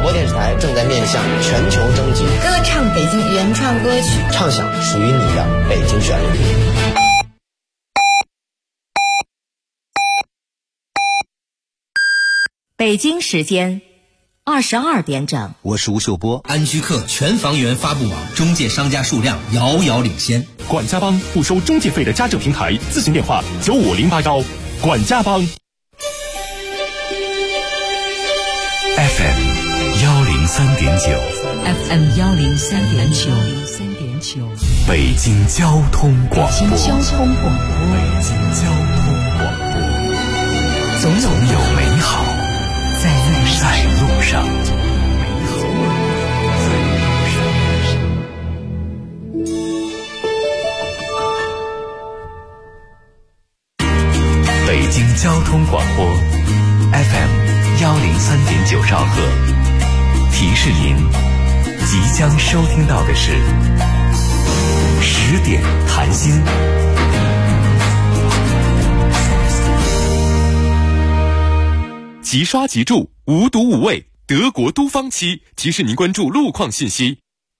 播电视台正在面向全球征集歌唱北京原创歌曲， 唱响属于你的北京旋律。 北京时间22点整， 我是吴秀波。 安居客全房源发布网中介商家数量遥遥领先。 管家帮不收中介费的家政平台，咨询电话95081。管家帮。 FM 103.9 FM 103.9， 北京交通广播。 北京交通广播， 总有美好在路上。北京交通广播 FM 103.9兆赫，提示您即将收听到的是10点谈心。 即刷即住，无毒无味，德国都方漆提示您关注路况信息。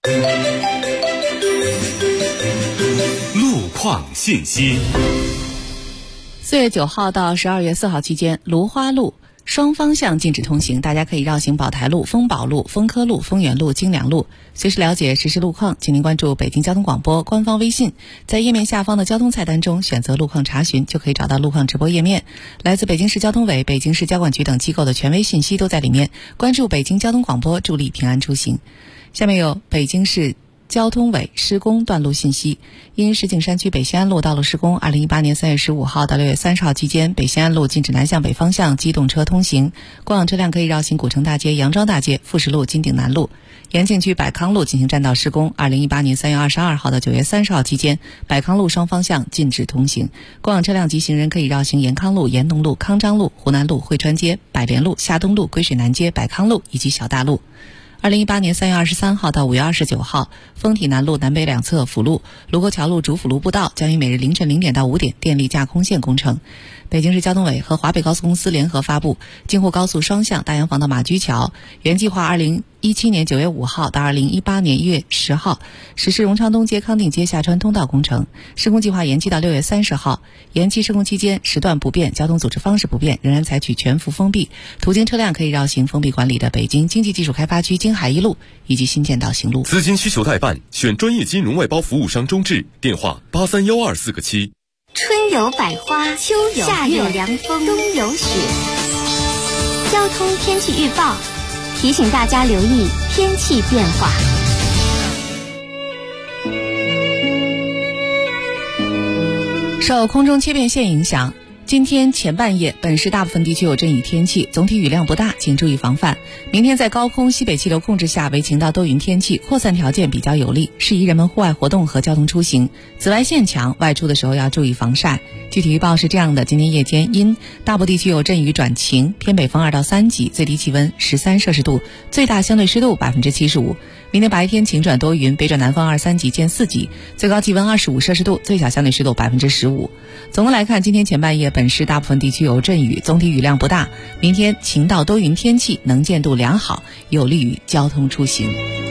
路况信息。 4月9号到12月4号期间，芦花路双方向禁止通行，大家可以绕行宝台路、丰宝路、丰科路、丰源路、京良路。随时了解实时路况，请您关注北京交通广播官方微信，在页面下方的交通菜单中选择路况查询，就可以找到路况直播页面。来自北京市交通委、北京市交管局等机构的权威信息都在里面。关注北京交通广播，助力平安出行。下面有北京市交通委施工段路信息。因石景山区北西安路道路施工，2018年3月15号到6月30号期间，北西安路禁止南向北方向机动车通行，过往车辆可以绕行古城大街、杨庄大街、富士路、金鼎南路。延庆区百康路进行占道施工，2018年3月22号到9月30号期间，百康路双方向禁止通行，过往车辆及行人可以绕行延康路、延农路、康章路、湖南路、汇川街、百联路、夏东路、归水南街、百康路以及小大路。2018年3月23号到5月29号，丰体南路南北两侧辅路、卢沟桥路主辅路步道将于每日凌晨0点到5点电力架空线工程。北京市交通委和华北高速公司联合发布京沪高速双向大洋坊到马驹桥原计划2017年9月5号到2018年1月10号实施荣昌东街康定街下穿通道工程，施工计划延期到6月30号。延期施工期间时段不变，交通组织方式不变，仍然采取全幅封闭，途经车辆可以绕行封闭管理的北京经济技术开发区京海一路以及新建道行路。 资金需求代办，选专业金融外包服务商中智，电话831247个7。 春有百花，秋有夏有凉风，冬有雪。交通天气预报提醒大家留意天气变化。 受空中切变线影响，今天前半夜本市大部分地区有阵雨天气，总体雨量不大，请注意防范。明天在高空西北气流控制下为晴到多云天气，扩散条件比较有利，适宜人们户外活动和交通出行。紫外线强，外出的时候要注意防晒。具体预报是这样的：今天夜间阴，大部地区有阵雨转晴，偏北风2到3级，最低气温13摄氏度，最大相对湿度75%。明天白天晴转多云，北转南风2、3级见4级，最高气温25摄氏度，最小相对湿度15%。总的来看，今天前半夜本市大部分地区有阵雨，总体雨量不大。明天晴到多云天气，能见度良好，有利于交通出行。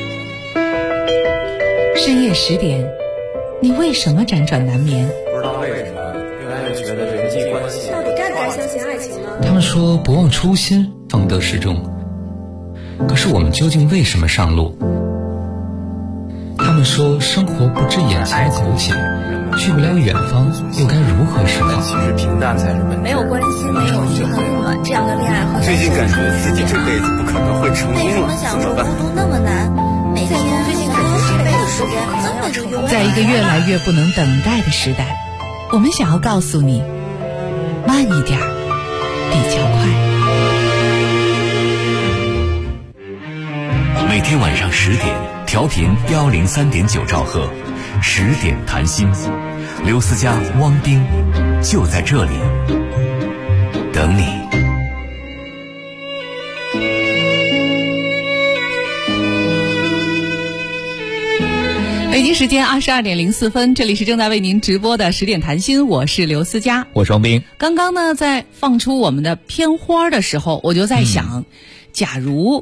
深夜10点，你为什么辗转难眠？ 不知道为什么越来越觉得人际关系到底该不该相信爱情呢？ 他们说不忘初心，方得始终。可是我们究竟为什么上路？他们说生活不止眼前苟且，去不了远方，又该如何是好？ 其实平淡才是本质。 没有关心，没有嘘寒问暖，这样的恋爱和最近感觉自己这辈子不可能会成功了， 为什么想说孤独那么难？每天最近感觉这辈子时间可能要成功。 在一个越来越不能等待的时代，我们想要告诉你，慢一点比较快。 每天晚上10点，调频103.9兆赫，10点谈心，刘思佳、汪冰就在这里等你。 北京时间22点04分，这里是正在为您直播的10点谈心，我是刘思佳， 我是王冰。 刚刚呢，在放出我们的片花的时候，我就在想，假如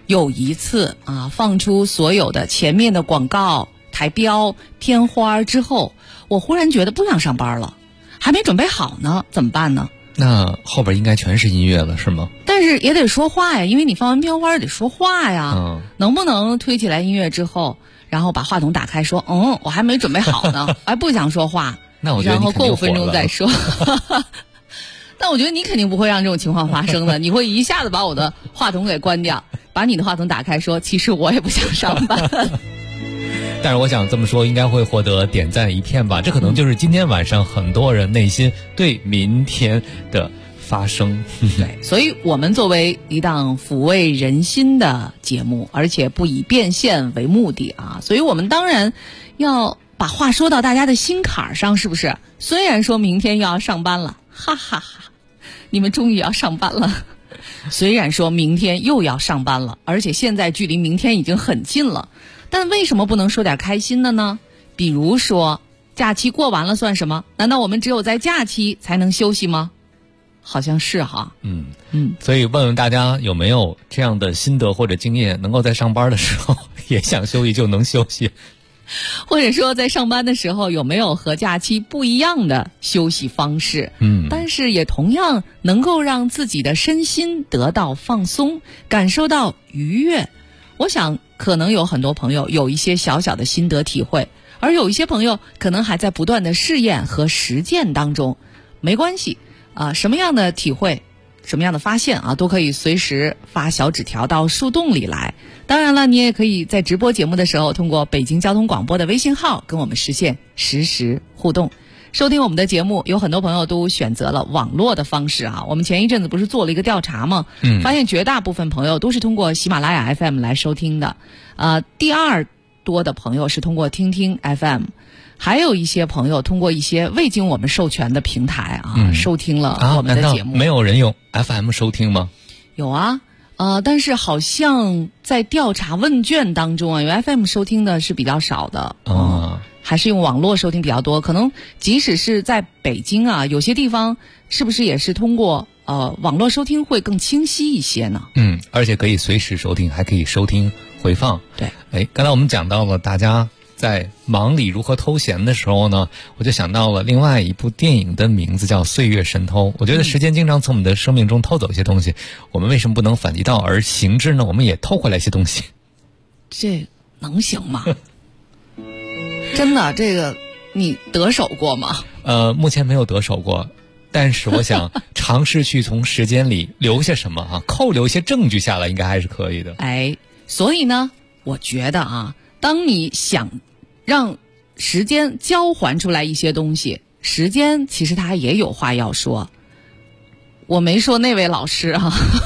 有一次啊，放出所有的前面的广告、台标、片花之后，我忽然觉得不想上班了，还没准备好呢，怎么办呢？ 那后边应该全是音乐了，是吗？ 但是也得说话呀，因为你放完片花得说话呀。能不能推起来音乐之后，然后把话筒打开说，我还没准备好呢，还不想说话。 那我觉得然后过5分钟再说。但我觉得你肯定不会让这种情况发生的，你会一下子把我的话筒给关掉，把你的话筒打开说，其实我也不想上班。 但是我想这么说应该会获得点赞一片吧，这可能就是今天晚上很多人内心对明天的发生。 对，所以我们作为一档抚慰人心的节目，而且不以变现为目的啊，所以我们当然要把话说到大家的心坎上，是不是？虽然说明天又要上班了，哈哈哈，你们终于要上班了。虽然说明天又要上班了，而且现在距离明天已经很近了，但为什么不能说点开心的呢？比如说假期过完了算什么？难道我们只有在假期才能休息吗？好像是哈。 所以问问大家有没有这样的心得或者经验，能够在上班的时候也想休息就能休息， 或者说在上班的时候有没有和假期不一样的休息方式？但是也同样能够让自己的身心得到放松，感受到愉悦。我想可能有很多朋友有一些小小的心得体会，而有一些朋友可能还在不断的试验和实践当中。没关系啊，什么样的体会，什么样的发现啊，都可以随时发小纸条到树洞里来。当然了，你也可以在直播节目的时候通过北京交通广播的微信号跟我们实现实时互动。收听我们的节目，有很多朋友都选择了网络的方式啊。我们前一阵子不是做了一个调查吗？发现绝大部分朋友都是通过喜马拉雅 FM 来收听的。第二多的朋友是通过听听 FM， 还有一些朋友通过一些未经我们授权的平台收听了我们的节目。 难道没有人用 FM 收听吗？ 有啊。但是好像在调查问卷当中因为 FM 收听的是比较少的还是用网络收听比较多。可能即使是在北京有些地方是不是也是通过网络收听会更清晰一些呢？ 而且可以随时收听，还可以收听回放。 对， 刚才我们讲到了大家在忙里如何偷闲的时候呢，我就想到了另外一部电影的名字叫《岁月神偷》。我觉得时间经常从我们的生命中偷走一些东西，我们为什么不能反其道而行之呢？我们也偷回来一些东西， 这能行吗？真的，这个你得手过吗？ 目前没有得手过，但是我想尝试去从时间里留下什么扣留一些证据下来，应该还是可以的。 所以呢，我觉得当你想让时间交还出来一些东西，时间其实它也有话要说。我没说那位老师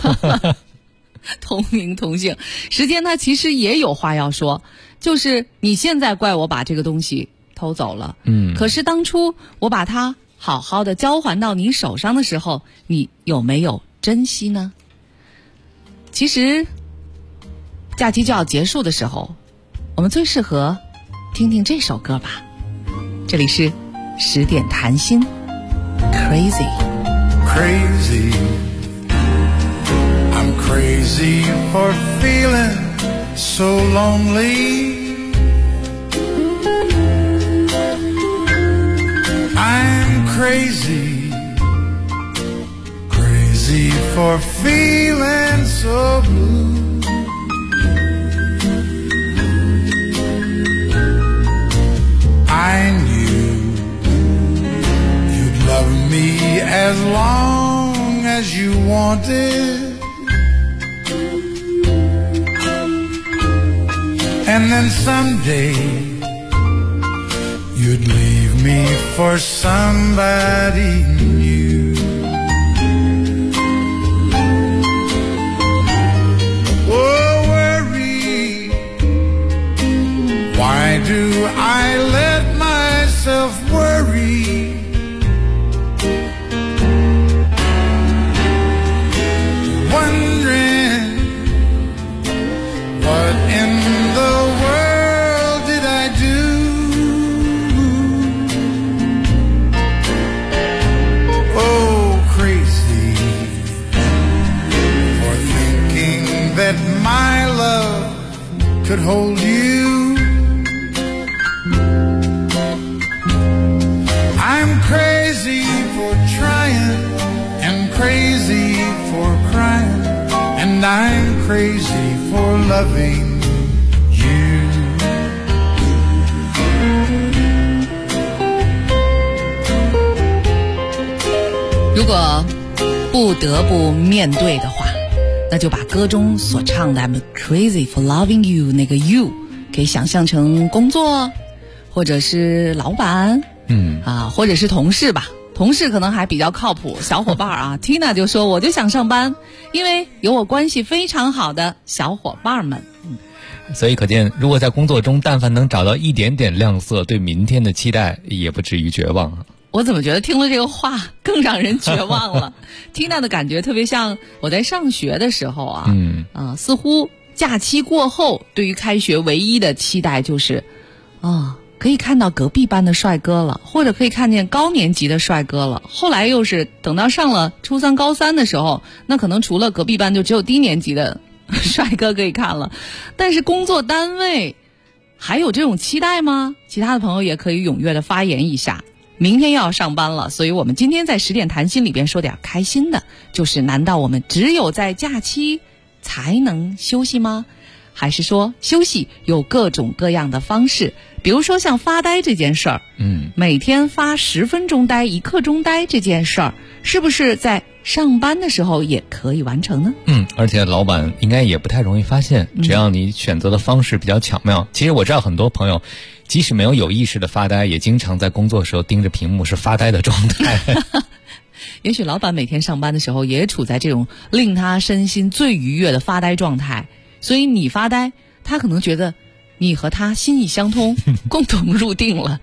同名同姓，时间它其实也有话要说，就是你现在怪我把这个东西偷走了，可是当初我把它好好的交还到你手上的时候，你有没有珍惜呢？其实假期就要结束的时候，我们最适合听听这首歌吧。这里是10点谈心 Crazy I'm crazy for feeling so lonely. I'm crazy for feeling so blue. I knew you'd love me as long as you wanted, and then someday you'd leave me for somebody new. Oh, worry, why do I let myself worry? Wondering what in the world did I do? Oh, love could hold you. I'm crazy for trying and crazy for crying, and I'm crazy for loving you. 如果不得不面对的话，那就把歌中所唱的 I'm crazy for loving you 那个 you 给想象成工作，或者是老板，或者是同事吧。同事可能还比较靠谱，小伙伴啊Tina 就说我就想上班，因为有我关系非常好的小伙伴们。 所以可见，如果在工作中但凡能找到一点点亮色，对明天的期待也不至于绝望啊。 我怎么觉得听了这个话更让人绝望了？Tina 的感觉特别像我在上学的时候啊，似乎假期过后，对于开学唯一的期待就是可以看到隔壁班的帅哥了，或者可以看见高年级的帅哥了。后来又是等到上了初三高三的时候，那可能除了隔壁班就只有低年级的帅哥可以看了。但是工作单位还有这种期待吗？其他的朋友也可以踊跃的发言一下。明天又要上班了，所以我们今天在10点谈心里边说点开心的，就是难道我们只有在假期才能休息吗？还是说休息有各种各样的方式，比如说像发呆这件事儿，每天发10分钟呆1刻钟呆这件事儿，是不是在上班的时候也可以完成呢？ 而且老板应该也不太容易发现，只要你选择的方式比较巧妙。其实我知道很多朋友即使没有意识的发呆，也经常在工作时候盯着屏幕是发呆的状态也许老板每天上班的时候也处在这种令他身心最愉悦的发呆状态，所以你发呆，他可能觉得你和他心意相通共同入定了。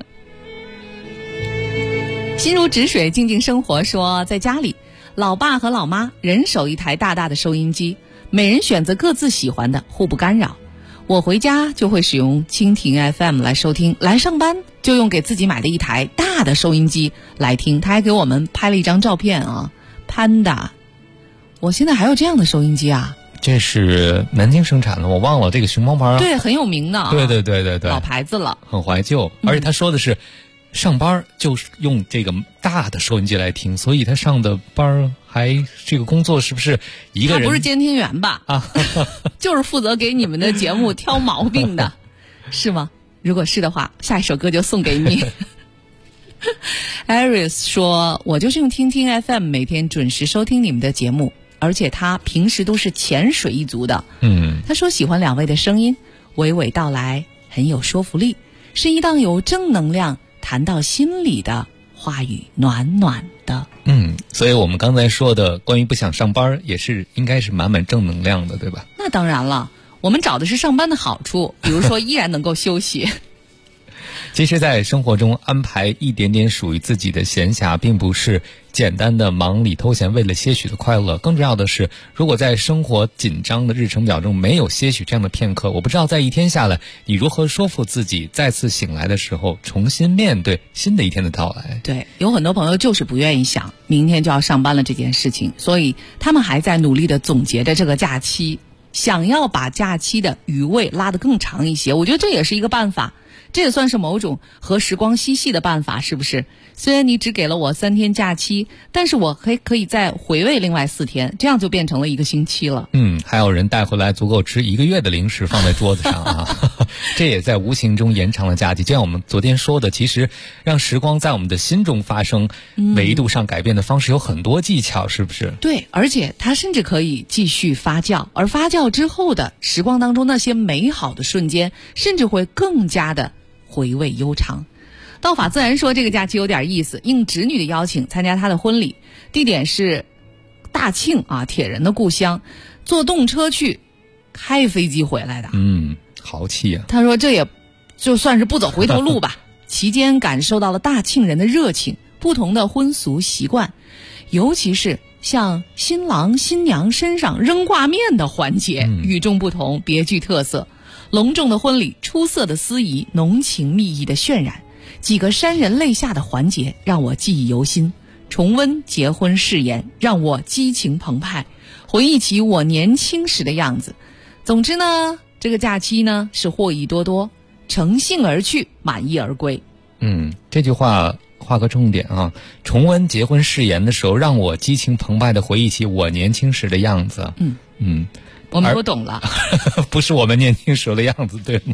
心如止水静静生活说，在家里老爸和老妈人手一台大大的收音机，每人选择各自喜欢的，互不干扰。我回家就会使用蜻蜓 FM 来收听，来上班就用给自己买的一台大的收音机来听。他还给我们拍了一张照片啊 ，Panda。我现在还有这样的收音机啊？ 这是南京生产的，我忘了这个熊猫牌。 对，很有名的。 对， 老牌子了， 很怀旧。而且他说的是，上班就是用这个大的收音机来听，所以他上的班还这个工作是不是一个人？ 他不是监听员吧？就是负责给你们的节目挑毛病的，是吗？如果是的话，下一首歌就送给你。Aris 说，我就是用听听 FM 每天准时收听你们的节目，而且他平时都是潜水一族的。他说喜欢2位的声音，娓娓道来，很有说服力，是一档有正能量谈到心里的话语，暖暖的。 所以我们刚才说的关于不想上班，也是应该是满满正能量的，对吧？ 那当然了，我们找的是上班的好处，比如说依然能够休息。 其实在生活中安排一点点属于自己的闲暇，并不是简单的忙里偷闲为了些许的快乐，更重要的是，如果在生活紧张的日程表中没有些许这样的片刻，我不知道在一天下来你如何说服自己再次醒来的时候重新面对新的一天的到来。 对，有很多朋友就是不愿意想明天就要上班了这件事情，所以他们还在努力的总结着这个假期，想要把假期的余味拉得更长一些。我觉得这也是一个办法，这也算是某种和时光嬉戏的办法，是不是？虽然你只给了我3天假期，但是我可以再回味另外4天，这样就变成了1个星期了。 还有人带回来足够吃1个月的零食放在桌子上啊，这也在无形中延长了假期。就像我们昨天说的，其实让时光在我们的心中发生维度上改变的方式有很多技巧，是不是？ 对，而且它甚至可以继续发酵，而发酵之后的时光当中那些美好的瞬间，甚至会更加的回味悠长。道法自然说这个假期有点意思，应侄女的邀请参加她的婚礼，地点是大庆啊，铁人的故乡，坐动车去，开飞机回来的。 豪气啊。 他说这也就算是不走回头路吧。期间感受到了大庆人的热情，不同的婚俗习惯，尤其是像新郎新娘身上扔挂面的环节，与众不同，别具特色。隆重的婚礼，出色的司仪，浓情蜜意的渲染，几个潸人泪下的环节让我记忆犹新。重温结婚誓言，让我激情澎湃，回忆起我年轻时的样子。 总之呢，这个假期呢是获益多多，乘兴而去，满意而归。 这句话画个重点啊！重温结婚誓言的时候，让我激情澎湃地回忆起我年轻时的样子。 我们都懂了， 不是我们年轻时候的样子，对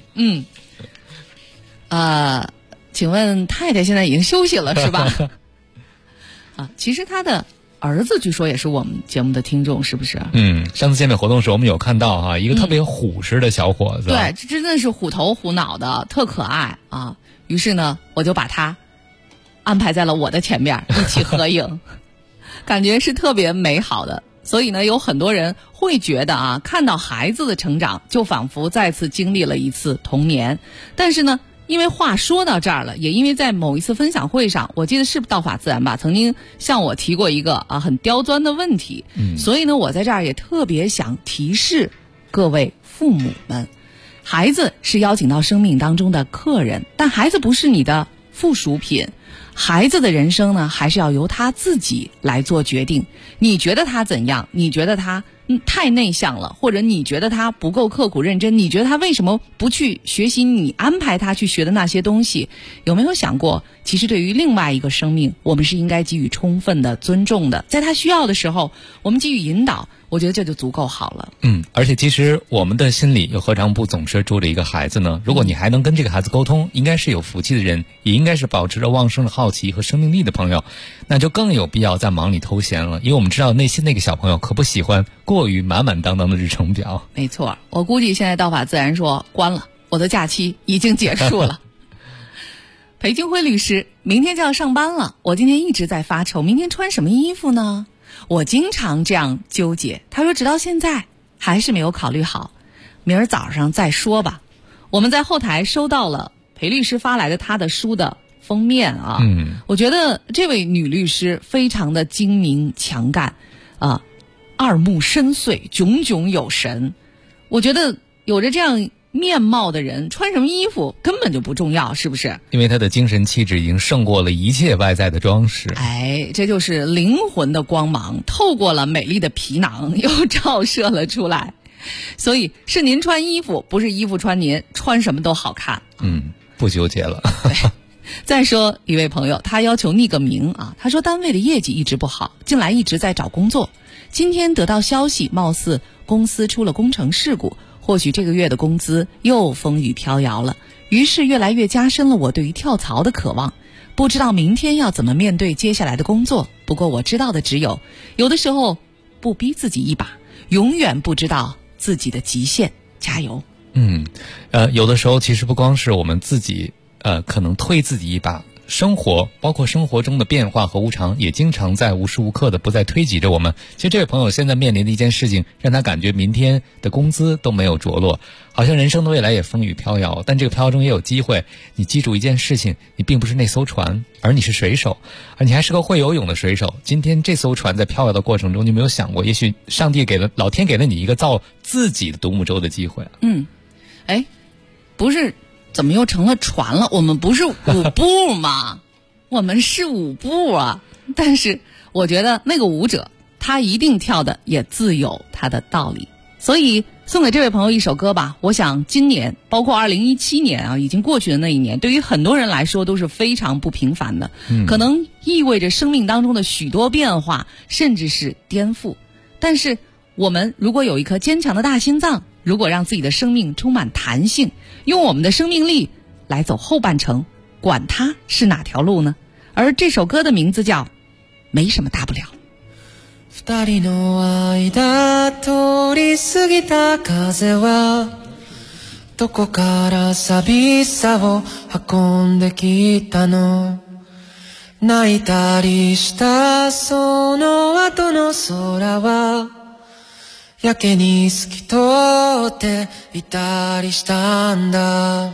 吗？请问太太现在已经休息了是吧？其实他的儿子据说也是我们节目的听众，是不是？ 上次见面活动的时候，我们有看到一个特别虎实的小伙子， 对，这真的是虎头虎脑的，特可爱啊！于是呢，我就把他安排在了我的前面，一起合影，感觉是特别美好的。所以呢，有很多人会觉得看到孩子的成长，就仿佛再次经历了一次童年。但是呢，因为话说到这儿了，也因为在某一次分享会上，我记得是道法自然吧，曾经向我提过一个很刁钻的问题。所以呢，我在这儿也特别想提示各位父母们，孩子是邀请到生命当中的客人，但孩子不是你的附属品。孩子的人生呢，还是要由他自己来做决定。你觉得他怎样？你觉得他太内向了，或者你觉得他不够刻苦认真，你觉得他为什么不去学习你安排他去学的那些东西？有没有想过，其实对于另外一个生命，我们是应该给予充分的尊重的，在他需要的时候，我们给予引导，我觉得这就足够好了。 而且其实我们的心里又何尝不总是住着一个孩子呢？如果你还能跟这个孩子沟通，应该是有福气的人，也应该是保持着旺盛的好奇和生命力的朋友，那就更有必要在忙里偷闲了，因为我们知道内心那个小朋友可不喜欢过于满满当当的日程表。 没错，我估计现在道法自然说关了，我的假期已经结束了。裴金辉律师，明天就要上班了，我今天一直在发愁，明天穿什么衣服呢？我经常这样纠结。他说直到现在还是没有考虑好，明儿早上再说吧。我们在后台收到了裴律师发来的他的书的封面我觉得这位女律师非常的精明强干二目深邃，炯炯有神。我觉得有着这样面貌的人，穿什么衣服根本就不重要，是不是？ 因为他的精神气质已经胜过了一切外在的装饰。 这就是灵魂的光芒，透过了美丽的皮囊，又照射了出来。所以是您穿衣服，不是衣服穿您，穿什么都好看。 不纠结了。 对。再说一位朋友，他要求匿个名他说单位的业绩一直不好，近来一直在找工作。今天得到消息，貌似公司出了工程事故，或许这个月的工资又风雨飘摇了，于是越来越加深了我对于跳槽的渴望。不知道明天要怎么面对接下来的工作，不过我知道的只有的时候不逼自己一把，永远不知道自己的极限，加油。 有的时候其实不光是我们自己可能推自己一把，生活包括生活中的变化和无常，也经常在无时无刻的不再推挤着我们。其实这位朋友现在面临的一件事情，让他感觉明天的工资都没有着落，好像人生的未来也风雨飘摇。但这个飘摇中也有机会。你记住一件事情，你并不是那艘船，而你是水手，而你还是个会游泳的水手。今天这艘船在飘摇的过程中，你没有想过，也许老天给了你一个造自己的独木舟的机会。 不是怎么又成了船了？我们不是舞步吗？我们是舞步但是我觉得那个舞者他一定跳的也自有他的道理。所以送给这位朋友一首歌吧。我想今年包括2017年已经过去的那一年，对于很多人来说都是非常不平凡的，可能意味着生命当中的许多变化，甚至是颠覆。但是我们如果有一颗坚强的大心脏，如果让自己的生命充满弹性，用我们的生命力来走后半程，管它是哪条路呢？而这首歌的名字叫没什么大不了。 二人の間通り過ぎた風はどこから寂しさを運んできたの。泣いたりしたその後の空はやけに透き通っていたりしたんだ。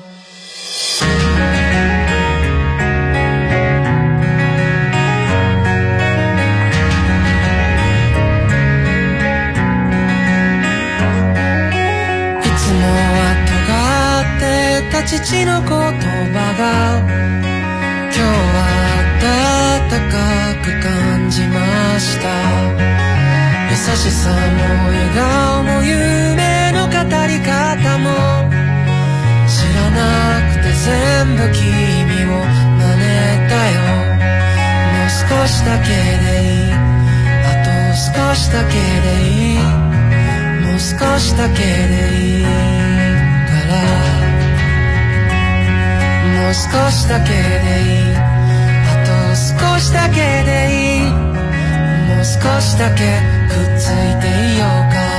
いつもは尖ってた父の言葉が今日は暖かく感じました。優しさも笑顔も夢の語り方も知らなくて全部君を真似たよ。もう少しだけでいい、あと少しだけでいい、もう少しだけでいいから、もう少しだけでいい、あと少しだけでいい、もう少しだけくっついていようか。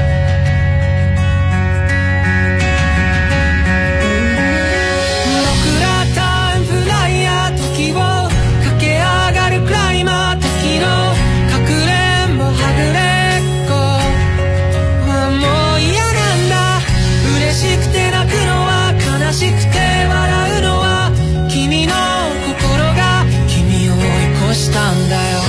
僕らタイムフライヤー、時を駆け上がるクライマー、時のかくれんぼはぐれっこはもう嫌なんだ。嬉しくて泣くのは、悲しくて笑うのは、君の心が君を追い越したんだよ。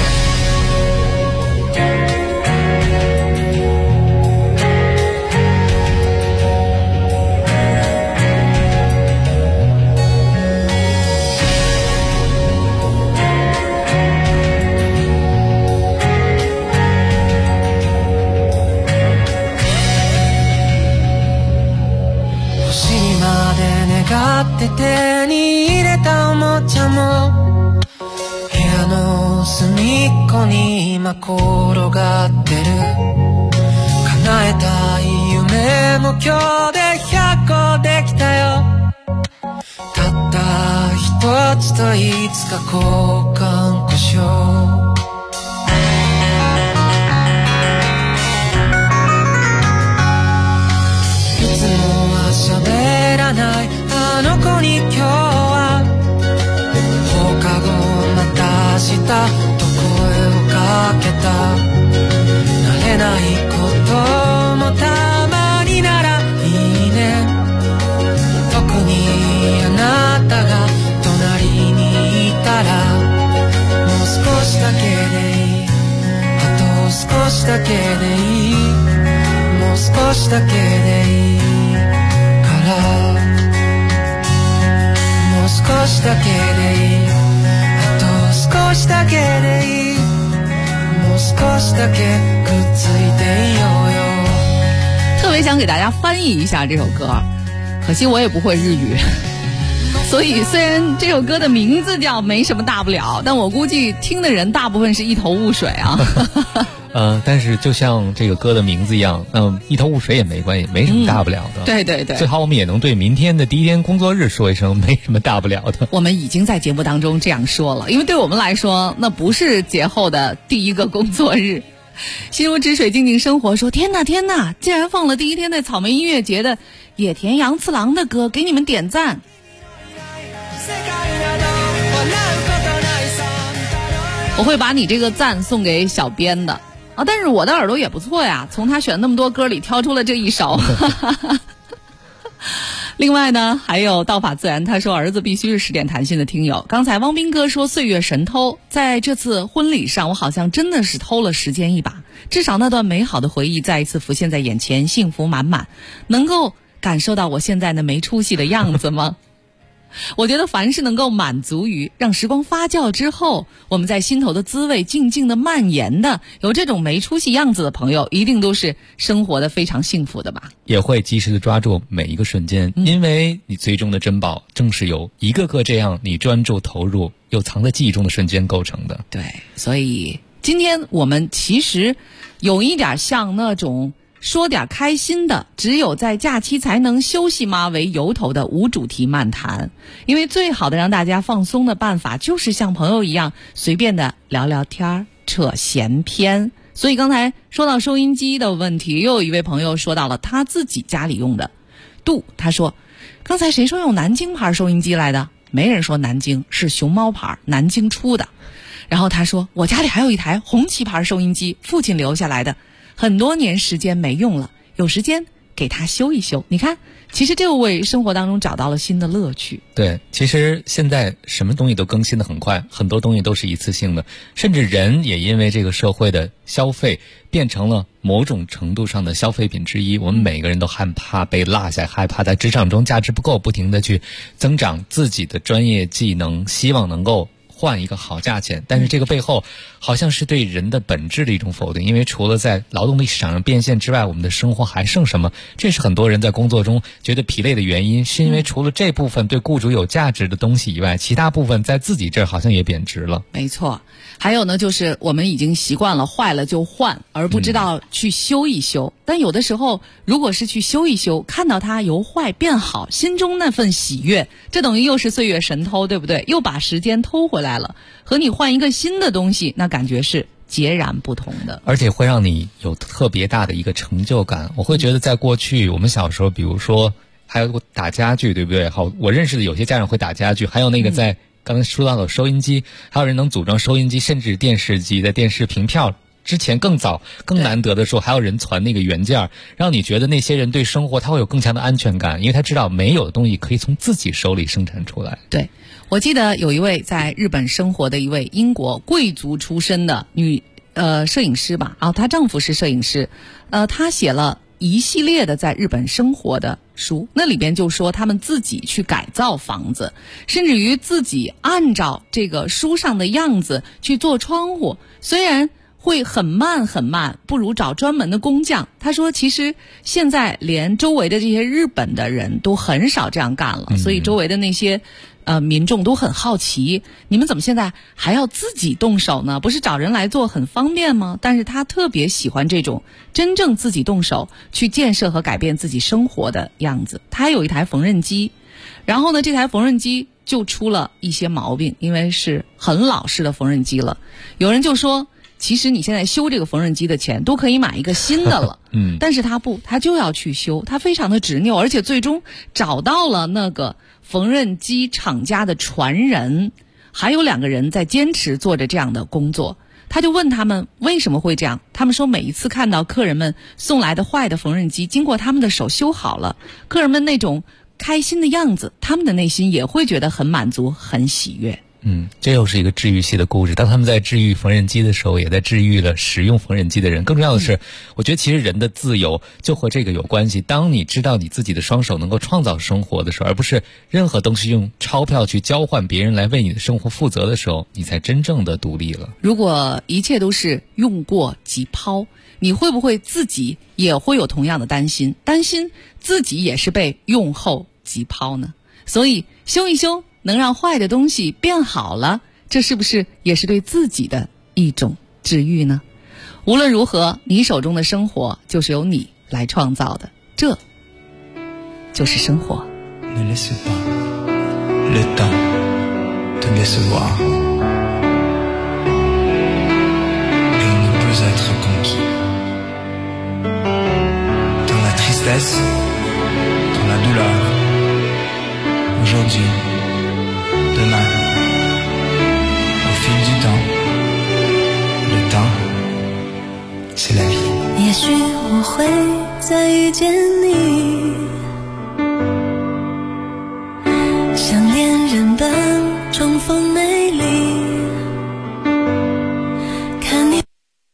願って手に入れたおもちゃも部屋の隅っこに今転がってる。叶えたい夢も今日で100個できたよ。たった一つといつか交換故障。喋らないあの子に今日は放課後また明日と声をかけた。慣れないこともたまにならいいね。特にあなたが隣にいたらもう少しだけでいい、あと少しだけでいい、もう少しだけでいい、もう少しだけでいい、あと少しだけでいい、もう少しだけくっついていようよ。 特别想给大家翻译一下这首歌，可惜我也不会日语，所以虽然这首歌的名字叫没什么大不了，但我估计听的人大部分是一头雾水啊。 但是就像这个歌的名字一样，一头雾水也没关系，没什么大不了的。 对对对， 最好我们也能对明天的第一天工作日说一声没什么大不了的。 我们已经在节目当中这样说了，因为对我们来说那不是节后的第一个工作日。心如止水静静生活说，天哪天哪，竟然放了第一天在草莓音乐节的野田洋次郎的歌，给你们点赞。我会把你这个赞送给小编的啊，但是我的耳朵也不错呀，从他选那么多歌里挑出了这一首。另外呢，还有道法自然，他说儿子必须是10点谈心的听友。刚才汪斌哥说岁月神偷，在这次婚礼上我好像真的是偷了时间一把，至少那段美好的回忆再一次浮现在眼前，幸福满满。能够感受到我现在那没出息的样子吗？我觉得凡是能够满足于让时光发酵之后我们在心头的滋味静静的蔓延的，有这种没出息样子的朋友，一定都是生活的非常幸福的吧。 也会及时的抓住每一个瞬间，因为你最终的珍宝正是由一个个这样你专注投入又藏在记忆中的瞬间构成的。 对，所以今天我们其实有一点像那种说点开心的，只有在假期才能休息吗为由头的无主题漫谈。因为最好的让大家放松的办法就是像朋友一样随便的聊聊天扯闲篇。所以刚才说到收音机的问题，又有一位朋友说到了他自己家里用的度，他说刚才谁说用南京牌收音机来的？没人说南京，是熊猫牌，南京出的。然后他说我家里还有一台红旗牌收音机，父亲留下来的，很多年时间没用了，有时间给他修一修。你看，其实就为生活当中找到了新的乐趣。 对，其实现在什么东西都更新的很快，很多东西都是一次性的，甚至人也因为这个社会的消费变成了某种程度上的消费品之一。我们每个人都害怕被落下，害怕在职场中价值不够，不停的去增长自己的专业技能，希望能够换一个好价钱，但是这个背后好像是对人的本质的一种否定，因为除了在劳动力市场上变现之外，我们的生活还剩什么？这是很多人在工作中觉得疲累的原因，是因为除了这部分对雇主有价值的东西以外，其他部分在自己这儿好像也贬值了。 没错，还有呢，就是我们已经习惯了坏了就换，而不知道去修一修。但有的时候，如果是去修一修，看到它由坏变好，心中那份喜悦，这等于又是岁月神偷，对不对？又把时间偷回来了，和你换一个新的东西，那感觉是截然不同的， 而且会让你有特别大的一个成就感。我会觉得在过去我们小时候，比如说还有打家具，对不对？好，我认识的有些家长会打家具，还有那个在刚才说到的收音机，还有人能组装收音机，甚至电视机，在电视凭票之前更早更难得的时候，还有人传那个原件，让你觉得那些人对生活他会有更强的安全感，因为他知道没有的东西可以从自己手里生产出来。 对，我记得有一位在日本生活的一位英国贵族出身的摄影师吧，她丈夫是摄影师，她写了一系列的在日本生活的书，那里边就说他们自己去改造房子，甚至于自己按照这个书上的样子去做窗户，虽然会很慢很慢，不如找专门的工匠。他说其实现在连周围的这些日本的人都很少这样干了，所以周围的那些民众都很好奇，你们怎么现在还要自己动手呢？不是找人来做很方便吗？但是他特别喜欢这种真正自己动手去建设和改变自己生活的样子。他有一台缝纫机，然后呢这台缝纫机就出了一些毛病，因为是很老式的缝纫机了。有人就说其实你现在修这个缝纫机的钱都可以买一个新的了，但是他就要去修，他非常的执拗，而且最终找到了那个缝纫机厂家的传人，还有2个人在坚持做着这样的工作。他就问他们为什么会这样，他们说每一次看到客人们送来的坏的缝纫机经过他们的手修好了，客人们那种开心的样子，他们的内心也会觉得很满足很喜悦。 这又是一个治愈系的故事。当他们在治愈缝纫机的时候，也在治愈了使用缝纫机的人。更重要的是，我觉得其实人的自由就和这个有关系。当你知道你自己的双手能够创造生活的时候，而不是任何东西用钞票去交换别人来为你的生活负责的时候，你才真正的独立了。 如果一切都是用过即抛，你会不会自己也会有同样的担心自己也是被用后即抛呢？所以修一修能让坏的东西变好了，这是不是也是对自己的一种治愈呢？无论如何，你手中的生活就是由你来创造的，这就是生活。 Ne laissez pas le temps te décevoir. Il ne peut être conquis. Dans la tristesse, dans la douleur, aujourd'hui.Demain, au fil du temps, le temps, c'est la vie. 也许我会再遇见你，像恋人般重逢美丽，看你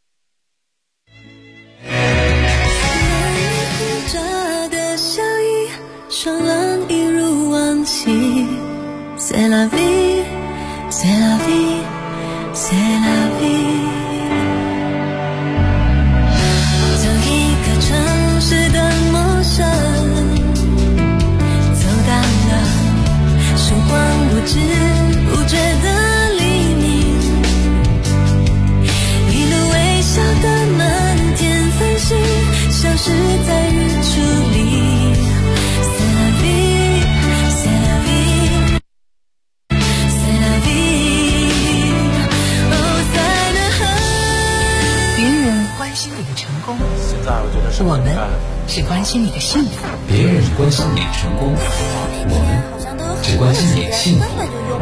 着的笑意，双眼一如往昔。C'est la vie, c'est la vie, c'est la vie。 这一个城市的陌生，走到了时光不知不觉的黎明，一路微笑的满天繁星，消失在日出里。C'est la vie. 我们只关心你的幸福， 别人只关心你的成功，我们只关心你的幸福。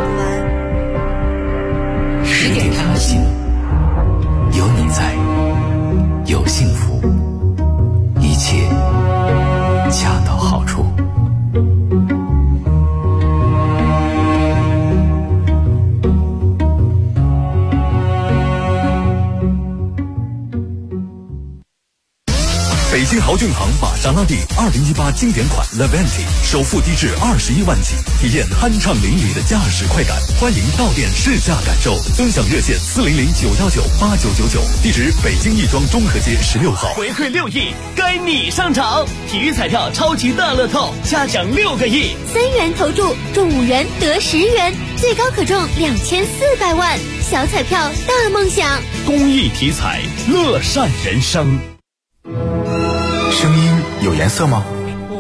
10点开心， 有你在，有幸福，一切恰到好处。 北京豪骏行马莎拉蒂2018经典款 Levante 首付低至21万起，体验酣畅淋漓的驾驶快感。欢迎到店试驾感受，尊享热线400-919-8999，地址北京亦庄中和街16号。 回馈6亿，该你上场！体育彩票超级大乐透，加奖6个亿 ，3元投注中5元得10元，最高可中2400万，小彩票大梦想。 公益体彩，乐善人生。 声音有颜色吗？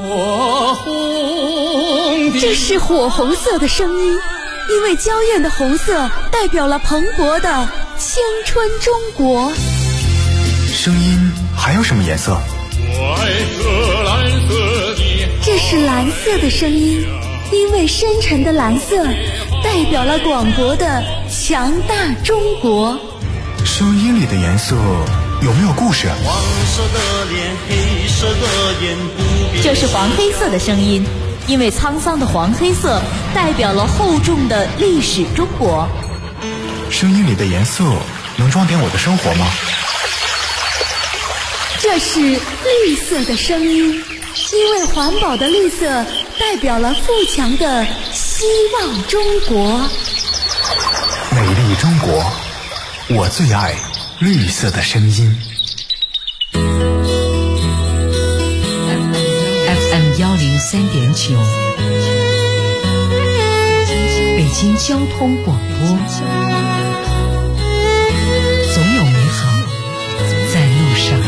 这是火红色的声音，因为娇艳的红色代表了蓬勃的青春中国。 声音还有什么颜色？ 我爱喝蓝色的。这是蓝色的声音，因为深沉的蓝色代表了广博的强大中国。 声音里的颜色有没有故事？ 黄色的脸，黑色的眼， 这是黄黑色的声音，因为沧桑的黄黑色代表了厚重的历史中国。 声音里的颜色能装点我的生活吗？ 这是绿色的声音，因为环保的绿色代表了富强的希望中国。 美丽中国，我最爱绿色的声音。 FM 103.9，北京交通广播，总有美好在路上。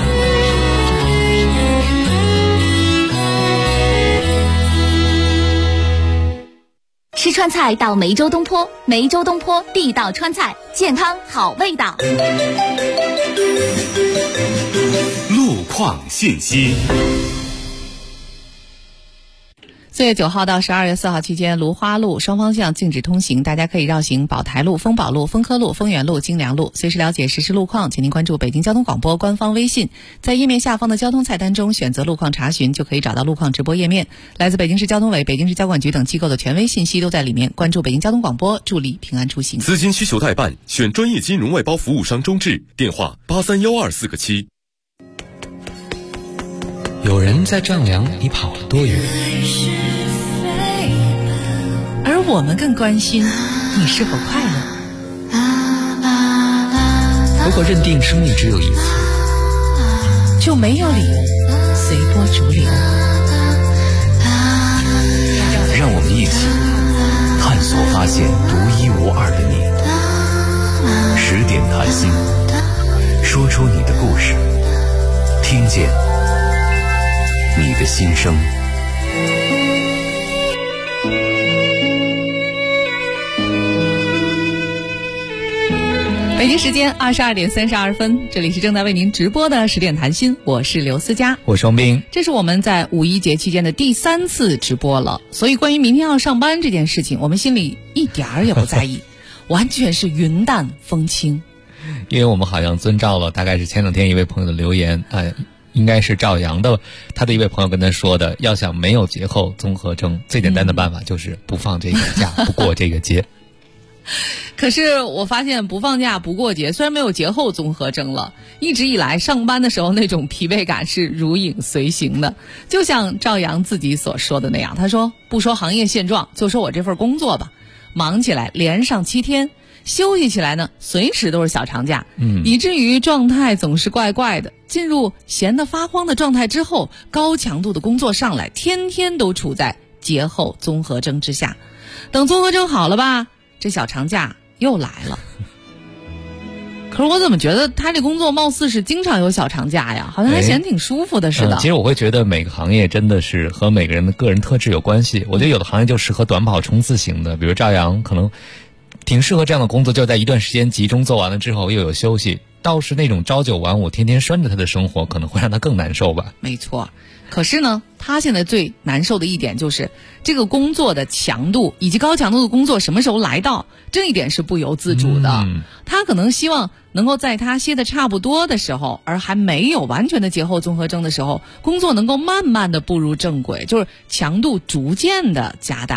吃川菜到梅州东坡，梅州东坡地道川菜，健康好味道。 路况信息。 4月9号到12月4号期间，芦花路双方向禁止通行，大家可以绕行宝台路、丰宝路、丰科路、丰源路、金良路。随时了解实时路况，请您关注北京交通广播官方微信，在页面下方的交通菜单中选择路况查询，就可以找到路况直播页面。来自北京市交通委、北京市交管局等机构的权威信息都在里面。关注北京交通广播，助力平安出行。 资金需求代办，选专业金融外包服务商中智，电话831247个7。 有人在丈量你跑了多远， 而我们更关心你是否快乐。 如果认定生命只有一次， 就没有理由随波逐流。 让我们一起探索发现独一无二的你。10点谈心，说出你的故事，听见你的心声。 北京时间22点32分，这里是正在为您直播的10点谈心，我是刘思佳， 我是王斌。 这是我们在五一节期间的第3次直播了，所以关于明天要上班这件事情，我们心里一点儿也不在意，完全是云淡风轻。 因为我们好像遵照了大概是前2天一位朋友的留言，应该是赵阳的，他的一位朋友跟他说的，要想没有节后综合征，最简单的办法就是不放这个假，不过这个节。 可是我发现不放假不过节，虽然没有节后综合征了，一直以来上班的时候那种疲惫感是如影随形的。就像赵阳自己所说的那样，他说不说行业现状，就说我这份工作吧，忙起来连上7天，休息起来呢随时都是小长假，以至于状态总是怪怪的。进入闲得发慌的状态之后，高强度的工作上来，天天都处在节后综合征之下。等综合征好了吧，这小长假又来了。可是我怎么觉得他这工作貌似是经常有小长假呀，好像还显得挺舒服的似的。 其实我会觉得每个行业真的是和每个人的个人特质有关系。我觉得有的行业就适合短跑冲刺型的，比如赵阳可能挺适合这样的工作，就在一段时间集中做完了之后又有休息。倒是那种朝9晚5天天拴着他的生活，可能会让他更难受吧。 没错。可是呢，他现在最难受的一点就是这个工作的强度以及高强度的工作什么时候来到，这一点是不由自主的。他可能希望能够在他歇得差不多的时候，而还没有完全的节后综合征的时候，工作能够慢慢的步入正轨，就是强度逐渐的加大。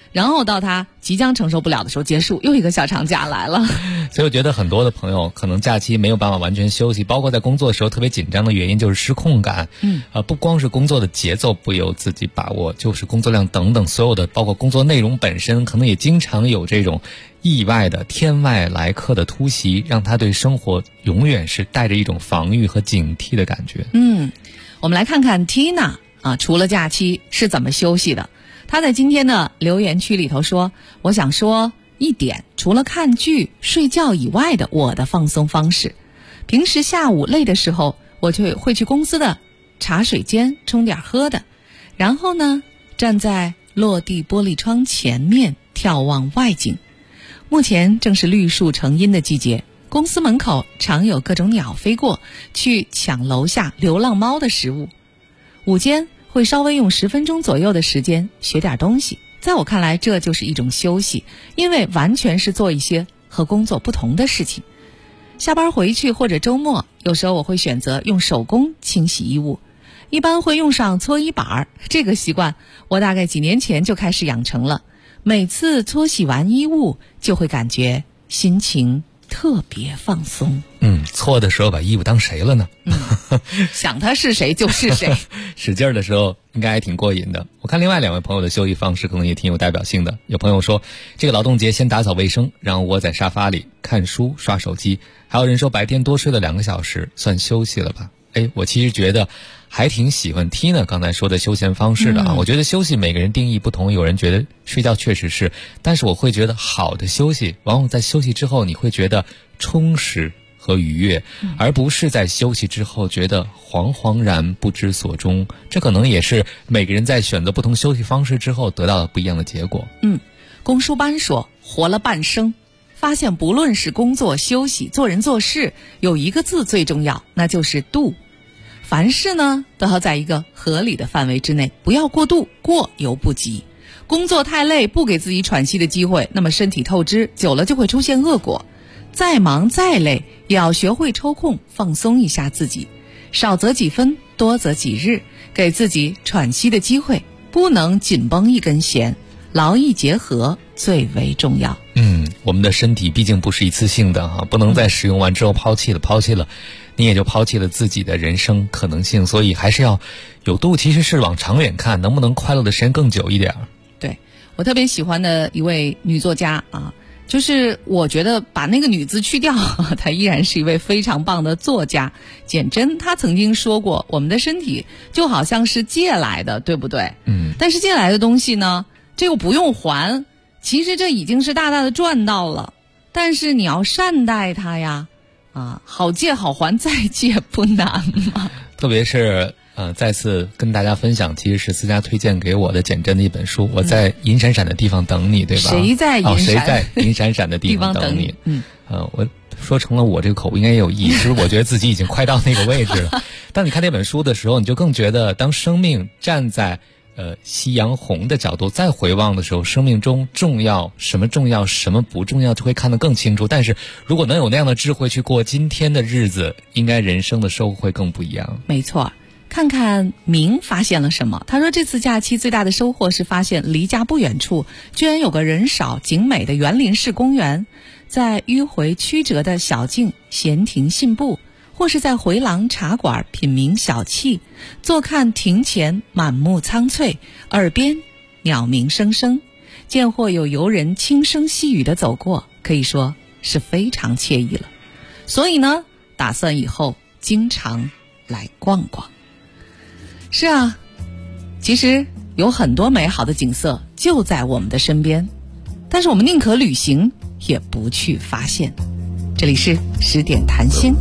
然后到他即将承受不了的时候结束，又一个小长假来了。 所以我觉得很多的朋友可能假期没有办法完全休息，包括在工作的时候特别紧张的原因就是失控感。不光是工作的节奏不由自己把握，就是工作量等等所有的，包括工作内容本身，可能也经常有这种意外的天外来客的突袭，让他对生活永远是带着一种防御和警惕的感觉。 我们来看看 Tina 除了假期是怎么休息的。她在今天的留言区里头说，我想说一点，除了看剧睡觉以外的我的放松方式，平时下午累的时候我就会去公司的茶水间冲点喝的，然后呢站在落地玻璃窗前面眺望外景。目前正是绿树成荫的季节，公司门口常有各种鸟飞过，去抢楼下流浪猫的食物。午间会稍微用10分钟左右的时间学点东西，在我看来这就是一种休息，因为完全是做一些和工作不同的事情。下班回去或者周末，有时候我会选择用手工清洗衣物，一般会用上搓衣板，这个习惯我大概几年前就开始养成了，每次搓洗完衣物就会感觉心情特别放松。 搓的时候把衣服当谁了呢？ 想他是谁就是谁。 使劲的时候应该还挺过瘾的。我看另外2位朋友的休息方式可能也挺有代表性的。有朋友说这个劳动节先打扫卫生，然后窝在沙发里看书刷手机，还有人说白天多睡了2个小时算休息了吧。我其实觉得还挺喜欢 Tina 刚才说的休闲方式的啊。我觉得休息每个人定义不同，有人觉得睡觉确实是，但是我会觉得好的休息往往在休息之后你会觉得充实和愉悦，而不是在休息之后觉得惶惶然不知所终。这可能也是每个人在选择不同休息方式之后得到的不一样的结果。 龚书班说，活了半生，发现不论是工作休息做人做事，有一个字最重要，那就是度。凡事呢都要在一个合理的范围之内，不要过度，过犹不及。工作太累，不给自己喘息的机会，那么身体透支，久了就会出现恶果。再忙再累，也要学会抽空放松一下自己，少则几分，多则几日，给自己喘息的机会，不能紧绷一根弦，劳逸结合最为重要。 我们的身体毕竟不是一次性的不能在使用完之后抛弃了你也就抛弃了自己的人生可能性，所以还是要有度，其实是往长远看，能不能快乐的时间更久一点。 对，我特别喜欢的一位女作家就是我觉得把那个女字去掉，她依然是一位非常棒的作家简真。她曾经说过，我们的身体就好像是借来的，对不对？但是借来的东西呢，这个不用还，其实这已经是大大的赚到了，但是你要善待它呀，好借好还，再借不难嘛。 特别是再次跟大家分享，其实是思佳推荐给我的简真的一本书，我在银闪闪的地方等你，对吧？ 谁在银闪闪的地方等你？我说成了我这个口应该也有意义，就是我觉得自己已经快到那个位置了。当你看那本书的时候，你就更觉得当生命站在夕阳红的角度再回望的时候，生命中重要什么不重要就会看得更清楚。但是如果能有那样的智慧去过今天的日子，应该人生的收获会更不一样。 没错，看看明发现了什么。他说这次假期最大的收获是发现离家不远处居然有个人少景美的园林式公园，在迂回曲折的小径闲庭信步，或是在回廊茶馆品茗小憩，坐看庭前满目苍翠，耳边鸟鸣声声，见或有游人轻声细语的走过，可以说是非常惬意了。所以呢，打算以后经常来逛逛。是啊，其实有很多美好的景色就在我们的身边，但是我们宁可旅行也不去发现。这里是10点谈心。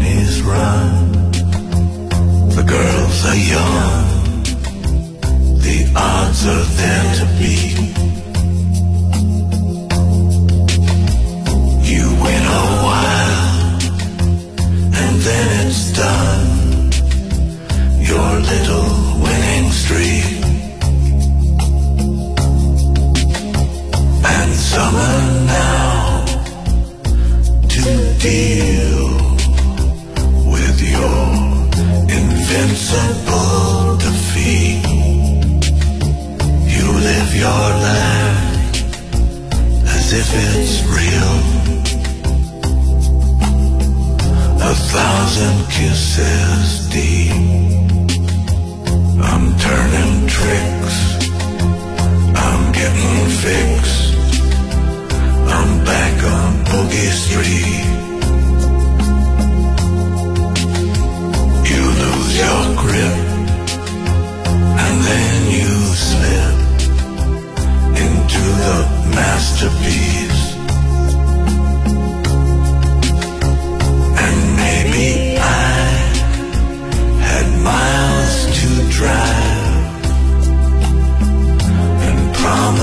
The girls are young, the odds are there to beat. You win a while, and then it's done, your little winning streak. And summer now to deal with your invincible defeat. You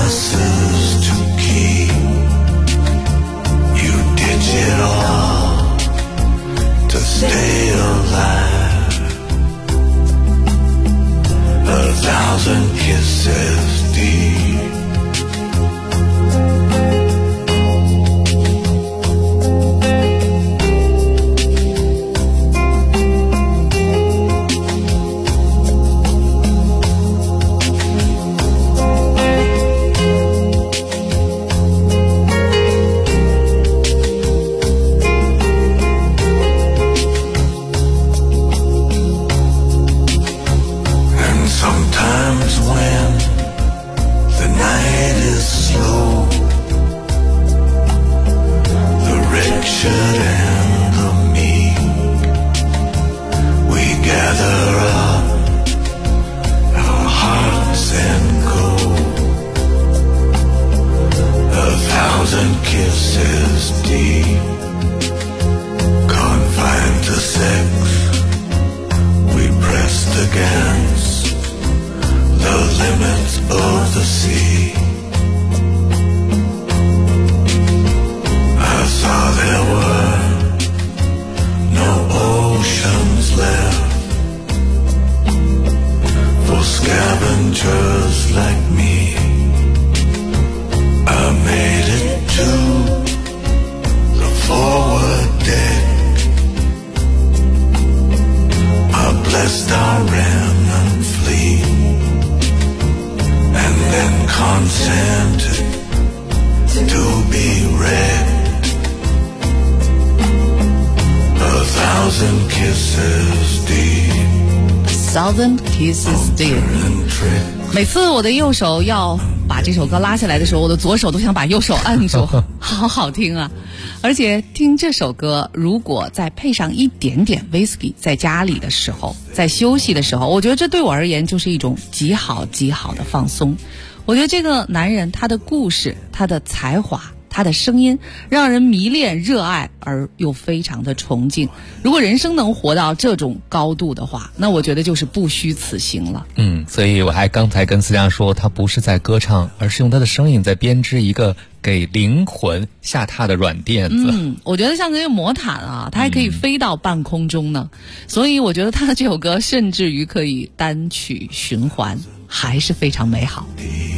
promises to keep. You ditch it all to stay alive. 1,000 kisses deep. Sometimes when the night is slow, the wretched and the meek, we gather up our hearts and go. 1,000 kisses deep, confined to sex, we pressed against the limits of the sea. I saw there were no oceans left for scavengers like me. I made it to the forward deck. I blessed our remnant fleet, and then consented to be wrecked. 1,000 kisses deep. 1,000 kisses deep。每次我的右手要把这首歌拉下来的时候，我的左手都想把右手按住，好好听啊！而且听这首歌，如果再配上一点点 whisky， 在家里的时候，在休息的时候，我觉得这对我而言就是一种极好极好的放松。我觉得这个男人他的故事，他的才华，他的声音让人迷恋热爱而又非常的崇敬。如果人生能活到这种高度的话，那我觉得就是不虚此行了。 所以我还刚才跟思佳说，他不是在歌唱，而是用他的声音在编织一个给灵魂下榻的软垫子。 我觉得像这个魔毯啊，它还可以飞到半空中呢。所以我觉得他的这首歌甚至于可以单曲循环，还是非常美好。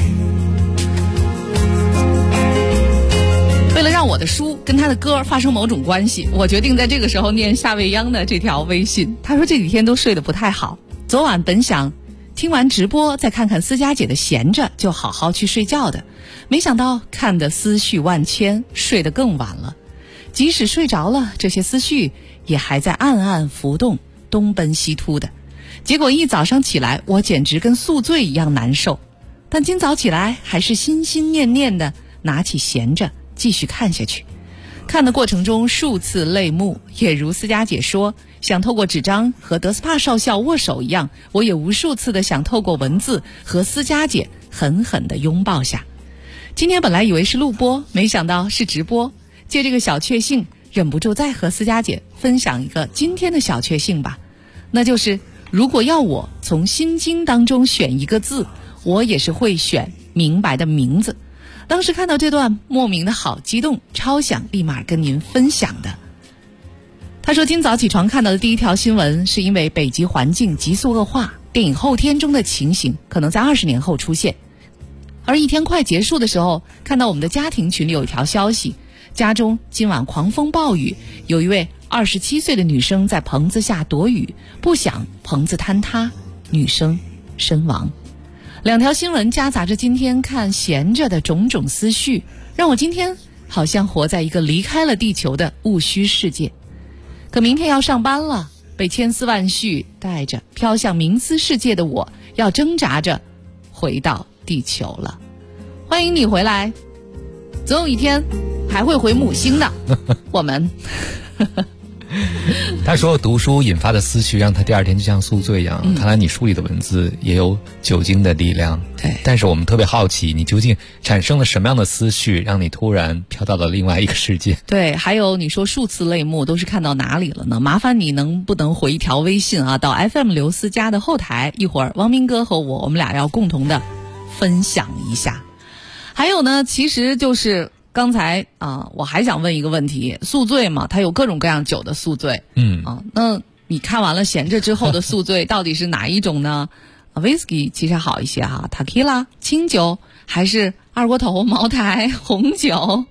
为了让我的书跟他的歌发生某种关系，我决定在这个时候念夏未央的这条微信。他说这几天都睡得不太好，昨晚本想听完直播再看看思佳姐的闲着就好好去睡觉的，没想到看得思绪万千，睡得更晚了。即使睡着了，这些思绪也还在暗暗浮动，东奔西突的。结果一早上起来，我简直跟宿醉一样难受。但今早起来还是心心念念的拿起闲着继续看下去。看的过程中数次泪目，也如思佳姐说，想透过纸张和德斯帕少校握手一样，我也无数次的想透过文字和思佳姐狠狠的拥抱下。今天本来以为是录播，没想到是直播，借这个小确幸，忍不住再和思佳姐分享一个今天的小确幸吧。那就是如果要我从心经当中选一个字，我也是会选明白的名字。当时看到这段莫名的好激动，超想立马跟您分享的。他说今早起床看到的第一条新闻是因为北极环境急速恶化，电影《后天》中的情形可能在20年后出现。而一天快结束的时候，看到我们的家庭群里有一条消息，家中今晚狂风暴雨，有一位27岁的女生在棚子下躲雨，不想棚子坍塌，女生身亡。两条新闻夹杂着今天看闲着的种种思绪，让我今天好像活在一个离开了地球的务虚世界。可明天要上班了，被千丝万绪带着飘向冥思世界的我，要挣扎着回到地球了。欢迎你回来，总有一天还会回母星的。我们他说读书引发的思绪让他第二天就像宿醉一样，看来你书里的文字也有酒精的力量。 对， 但是我们特别好奇，你究竟产生了什么样的思绪，让你突然飘到了另外一个世界？ 对，还有你说数次泪目都是看到哪里了呢？麻烦你能不能回一条微信啊，到 FM 刘思佳的后台，一会儿汪明哥和我们俩要共同的分享一下。 还有呢，其实就是刚才我还想问一个问题，宿醉嘛，它有各种各样酒的宿醉。那你看完了闲着之后的宿醉到底是哪一种呢？Whisky 其实好一些哈，Tequila 清酒还是二锅头、茅台、红酒？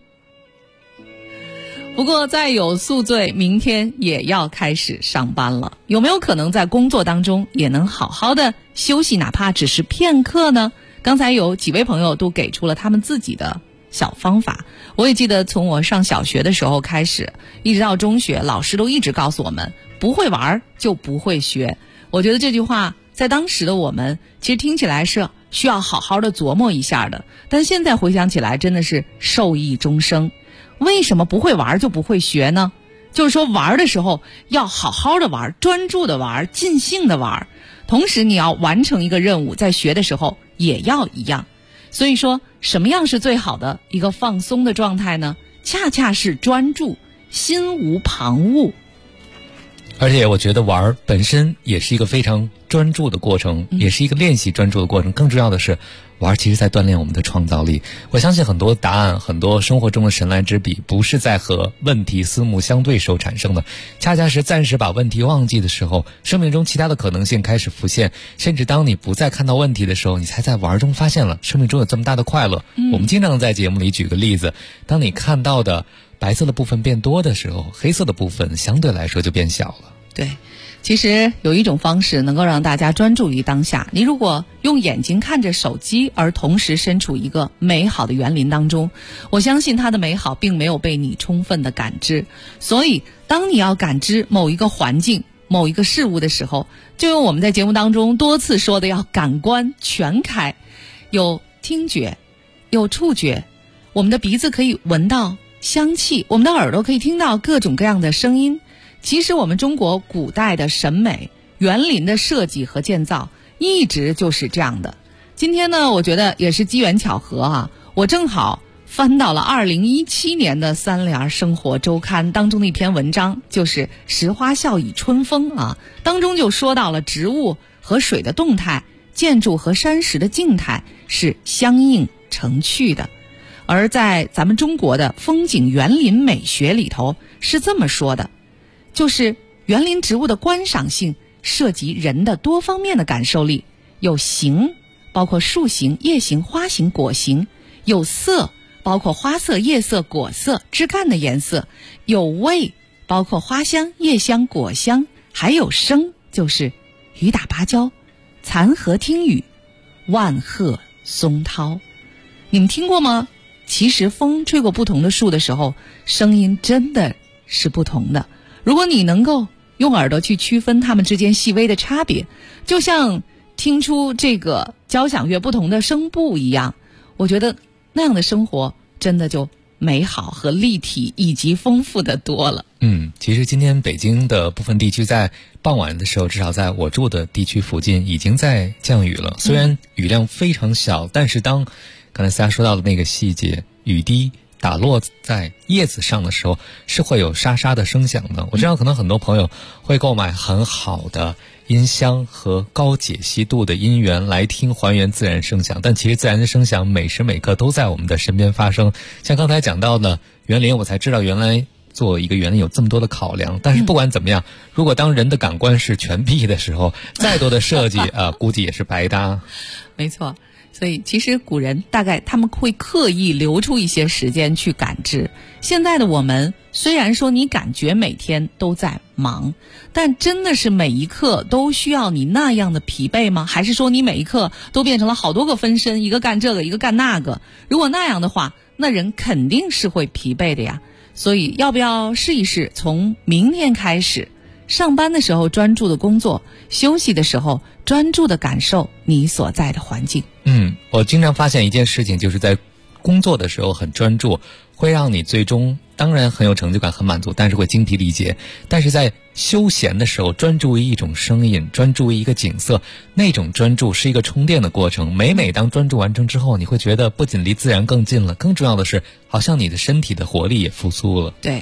不过再有宿醉，明天也要开始上班了，有没有可能在工作当中也能好好的休息，哪怕只是片刻呢？刚才有几位朋友都给出了他们自己的小方法。我也记得从我上小学的时候开始，一直到中学，老师都一直告诉我们，不会玩就不会学。我觉得这句话在当时的我们其实听起来是需要好好的琢磨一下的，但现在回想起来真的是受益终生。为什么不会玩就不会学呢？就是说玩的时候要好好的玩，专注的玩，尽兴的玩，同时你要完成一个任务，在学的时候也要一样。所以说什么样是最好的一个放松的状态呢？恰恰是专注，心无旁骛。 而且我觉得玩本身也是一个非常专注的过程，也是一个练习专注的过程。更重要的是，玩其实在锻炼我们的创造力。我相信很多答案，很多生活中的神来之笔，不是在和问题四目相对时候产生的，恰恰是暂时把问题忘记的时候，生命中其他的可能性开始浮现。甚至当你不再看到问题的时候，你才在玩中发现了生命中有这么大的快乐。我们经常在节目里举个例子，当你看到的白色的部分变多的时候，黑色的部分相对来说就变小了。 对，其实有一种方式能够让大家专注于当下。你如果用眼睛看着手机，而同时身处一个美好的园林当中，我相信它的美好并没有被你充分的感知。所以当你要感知某一个环境、某一个事物的时候，就用我们在节目当中多次说的，要感官全开，有听觉，有触觉，我们的鼻子可以闻到香气，我们的耳朵可以听到各种各样的声音。其实我们中国古代的审美、园林的设计和建造一直就是这样的。今天呢，我觉得也是机缘巧合我正好翻到了2017年的三联生活周刊当中的一篇文章，就是时花笑语春风当中就说到了植物和水的动态，建筑和山石的静态是相映成趣的。而在咱们中国的风景园林美学里头是这么说的，就是园林植物的观赏性涉及人的多方面的感受力，有形，包括树形、叶形、花形、果形；有色，包括花色、叶色、果色、枝干的颜色；有味，包括花香、叶香、果香；还有声，就是雨打芭蕉、残荷听雨、万壑松涛。你们听过吗？其实风吹过不同的树的时候，声音真的是不同的。如果你能够用耳朵去区分它们之间细微的差别，就像听出这个交响乐不同的声部一样，我觉得那样的生活真的就美好和立体以及丰富的多了。 其实今天北京的部分地区在傍晚的时候，至少在我住的地区附近已经在降雨了。虽然雨量非常小，但是当刚才大家说到的那个细节，雨滴打落在叶子上的时候是会有沙沙的声响的。我知道可能很多朋友会购买很好的音箱和高解析度的音源来听还原自然声响，但其实自然的声响每时每刻都在我们的身边发生。像刚才讲到的园林，我才知道原来做一个园林有这么多的考量。但是不管怎么样，如果当人的感官是全闭的时候，再多的设计估计也是白搭。 没错，所以其实古人大概他们会刻意留出一些时间去感知。现在的我们虽然说你感觉每天都在忙，但真的是每一刻都需要你那样的疲惫吗？还是说你每一刻都变成了好多个分身，一个干这个一个干那个？如果那样的话，那人肯定是会疲惫的呀。所以要不要试一试，从明天开始上班的时候专注的工作，休息的时候专注的感受你所在的环境。 我经常发现一件事情，就是在工作的时候很专注，会让你最终当然很有成就感很满足，但是会精疲力竭。但是在休闲的时候专注于一种声音，专注于一个景色，那种专注是一个充电的过程。每当专注完成之后，你会觉得不仅离自然更近了，更重要的是好像你的身体的活力也复苏了。 对，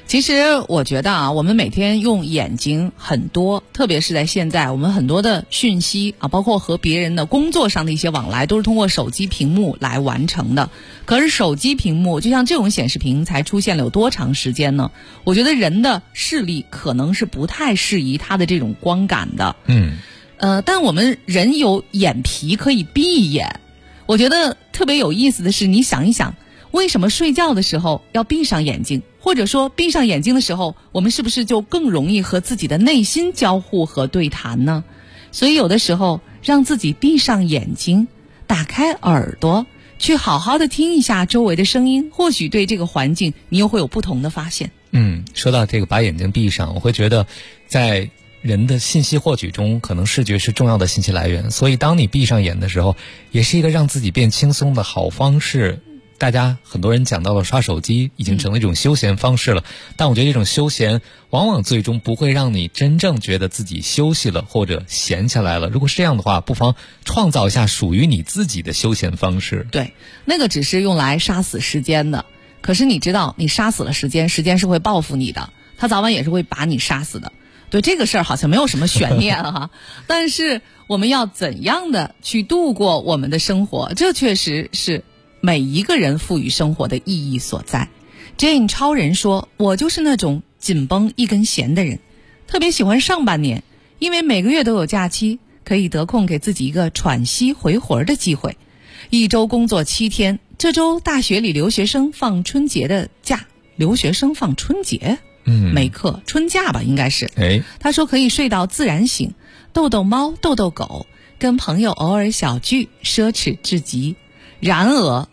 其实我觉得啊，我们每天用眼睛很多，特别是在现在，我们很多的讯息啊，包括和别人的工作上的一些往来，都是通过手机屏幕来完成的。可是手机屏幕就像这种显示屏才出现了有多长时间呢？我觉得人的视力可能是不太适宜它的这种光感的。但我们人有眼皮可以闭眼。我觉得特别有意思的是，你想一想，为什么睡觉的时候要闭上眼睛？或者说闭上眼睛的时候，我们是不是就更容易和自己的内心交互和对谈呢？所以有的时候让自己闭上眼睛，打开耳朵，去好好的听一下周围的声音，或许对这个环境你又会有不同的发现。 说到这个把眼睛闭上，我会觉得在人的信息获取中，可能视觉是重要的信息来源，所以当你闭上眼的时候，也是一个让自己变轻松的好方式。大家很多人讲到了刷手机已经成了一种休闲方式了，但我觉得这种休闲往往最终不会让你真正觉得自己休息了或者闲下来了。如果是这样的话，不妨创造一下属于你自己的休闲方式。 对，那个只是用来杀死时间的，可是你知道，你杀死了时间，时间是会报复你的，它早晚也是会把你杀死的。对，这个事儿好像没有什么悬念哈，但是我们要怎样的去度过我们的生活，这确实是每一个人赋予生活的意义所在。 Jane 超人说，我就是那种紧绷一根弦的人，特别喜欢上半年，因为每个月都有假期，可以得空给自己一个喘息回魂的机会。一周工作7天，这周大学里留学生放春节的假，留学生放春节？没课，春假吧应该是。他说可以睡到自然醒，逗逗猫逗逗狗，跟朋友偶尔小聚，奢侈至极。然而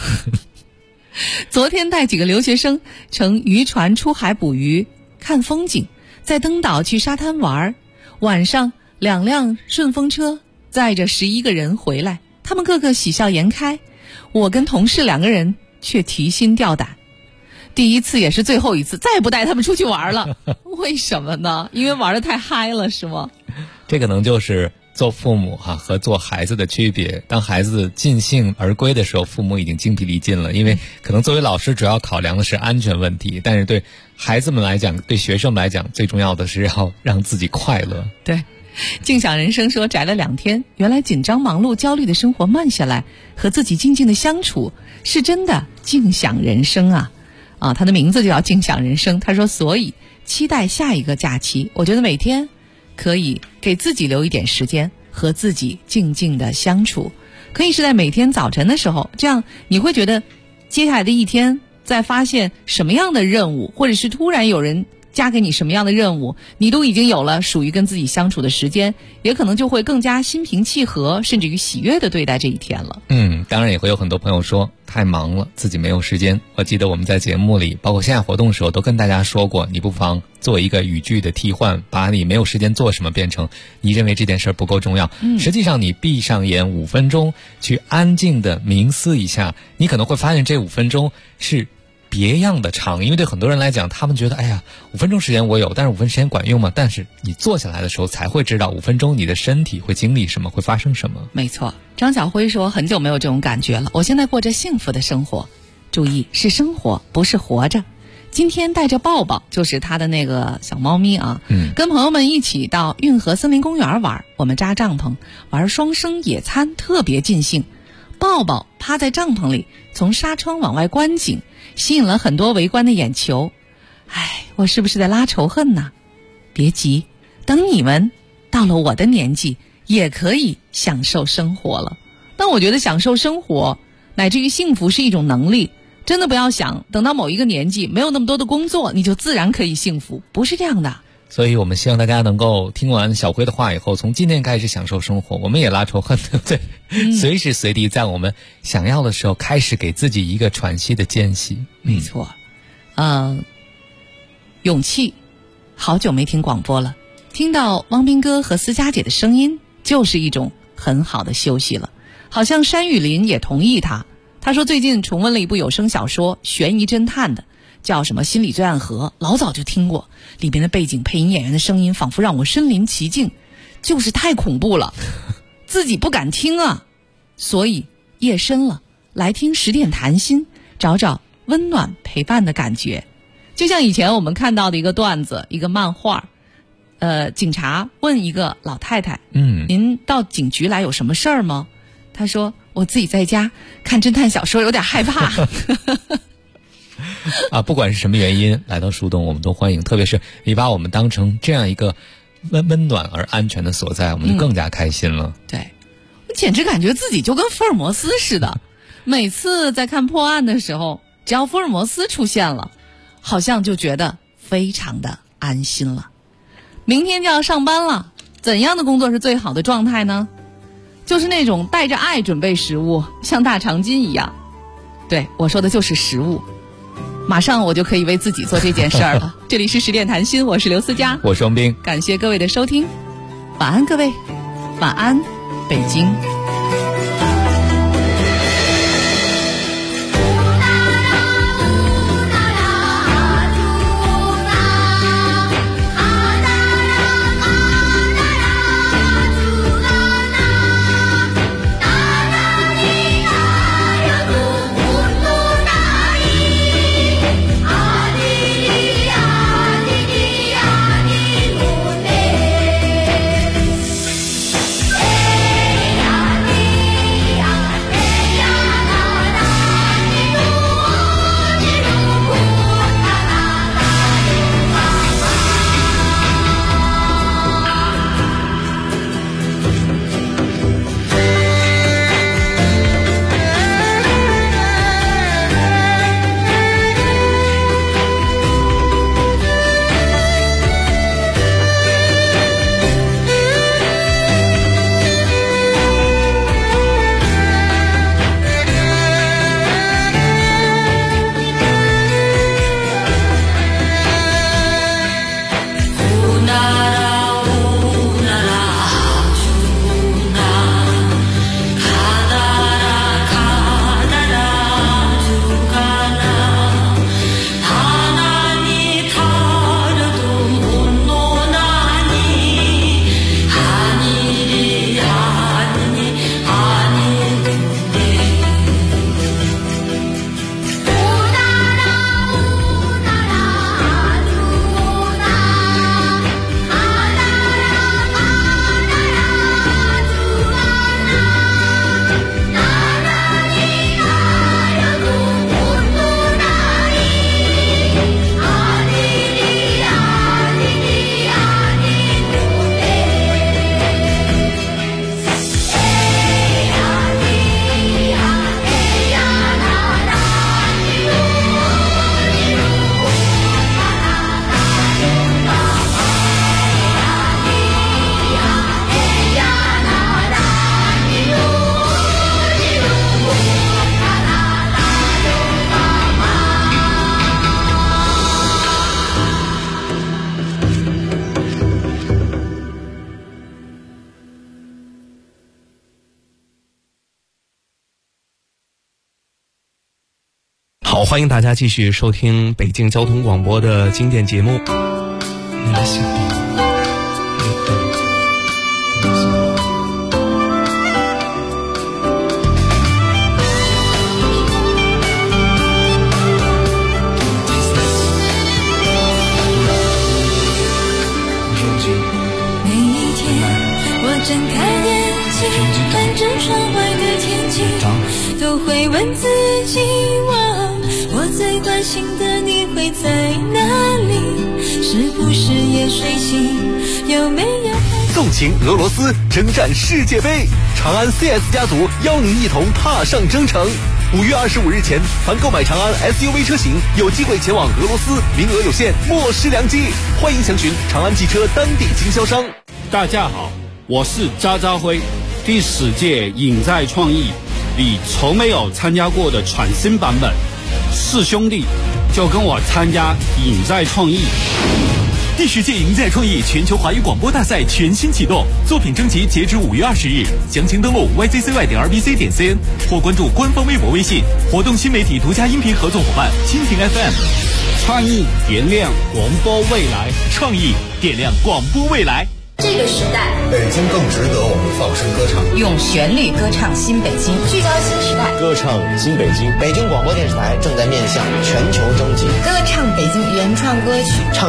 昨天带几个留学生乘渔船出海捕鱼看风景，在登岛去沙滩玩，晚上2辆顺风车载着11个人回来，他们个个喜笑颜开，我跟同事2个人却提心吊胆。第一次也是最后一次，再也不带他们出去玩了。为什么呢？因为玩得太嗨了，是吗？ 这可能就是做父母和做孩子的区别。当孩子尽兴而归的时候，父母已经精疲力尽了，因为可能作为老师主要考量的是安全问题，但是对孩子们来讲，对学生们来讲，最重要的是要让自己快乐。 对，静享人生说，宅了2天，原来紧张忙碌焦虑的生活慢下来，和自己静静的相处，是真的静享人生啊！他的名字就叫静享人生。他说，所以期待下一个假期，我觉得每天可以给自己留一点时间和自己静静的相处，可以是在每天早晨的时候，这样你会觉得接下来的一天在发现什么样的任务，或者是突然有人加给你什么样的任务，你都已经有了属于跟自己相处的时间，也可能就会更加心平气和，甚至于喜悦的对待这一天了。 当然也会有很多朋友说太忙了，自己没有时间。我记得我们在节目里包括线下活动的时候都跟大家说过，你不妨做一个语句的替换，把你没有时间做什么变成你认为这件事不够重要。实际上你闭上眼5分钟去安静的冥思一下，你可能会发现这5分钟是别样的长。因为对很多人来讲，他们觉得5分钟时间我有，但是5分钟时间管用吗？但是你坐下来的时候才会知道5分钟你的身体会经历什么，会发生什么。 没错，张小辉说，很久没有这种感觉了，我现在过着幸福的生活。注意，是生活，不是活着。今天带着抱抱，就是他的那个小猫咪啊，跟朋友们一起到运河森林公园玩，我们扎帐篷玩双生野餐，特别尽兴。抱抱趴在帐篷里，从纱窗往外观景，吸引了很多围观的眼球。我是不是在拉仇恨呢？别急，等你们到了我的年纪，也可以享受生活了。但我觉得享受生活乃至于幸福是一种能力，真的不要想等到某一个年纪没有那么多的工作你就自然可以幸福，不是这样的。 所以我们希望大家能够听完小辉的话以后，从今天开始享受生活。我们也拉仇恨，对不对？随时随地在我们想要的时候开始给自己一个喘息的间隙。 没错。勇气，好久没听广播了，听到汪斌哥和思佳姐的声音就是一种很好的休息了。好像山雨林也同意他说最近重温了一部有声小说，悬疑侦探的，叫什么心理罪案盒，老早就听过，里边的背景配音演员的声音仿佛让我身临其境，就是太恐怖了，自己不敢听啊。所以夜深了，来听10点谈心，找找温暖陪伴的感觉。 就像以前我们看到的一个段子，一个漫画，警察问一个老太太，您到警局来有什么事儿吗？她说我自己在家看侦探小说有点害怕。 不管是什么原因来到树洞，我们都欢迎，特别是你把我们当成这样一个温暖而安全的所在，我们就更加开心了。 对，我简直感觉自己就跟福尔摩斯似的，每次在看破案的时候，只要福尔摩斯出现了，好像就觉得非常的安心了。明天就要上班了，怎样的工作是最好的状态呢？就是那种带着爱准备食物，像大长今一样。对，我说的就是食物。马上我就可以为自己做这件事儿了。这里是10点谈心，我是刘思佳， 我是王斌， 感谢各位的收听，晚安各位，晚安北京。 好，欢迎大家继续收听北京交通广播的经典节目。 每一天，我睁开眼睛，看着窗外的天气，都会问自己我最关心的你会在哪里？是不是也睡醒？有没有纵情俄罗斯，征战世界杯？长安 CS 家族邀您一同踏上征程。5月25日前，凡购买长安 SUV 车型，有机会前往俄罗斯，名额有限，莫失良机。欢迎详询长安汽车当地经销商。 大家好，我是渣渣辉。第10届影在创意，你从没有参加过的全新版本。是兄弟，就跟我参加影在创意。 第10届影在创意全球华语广播大赛全新启动，作品征集截止5月20日，详情登录 yzcy.rbc.cn 或关注官方微博微信。活动新媒体独家音频合作伙伴蜻蜓 FM。 创意点亮广播未来， 创意点亮广播未来。 这个时代， 北京更值得我们放声歌唱， 用旋律歌唱新北京，聚焦新时代， 歌唱新北京。北京广播电视台正在面向全球征集歌唱北京原原创歌曲。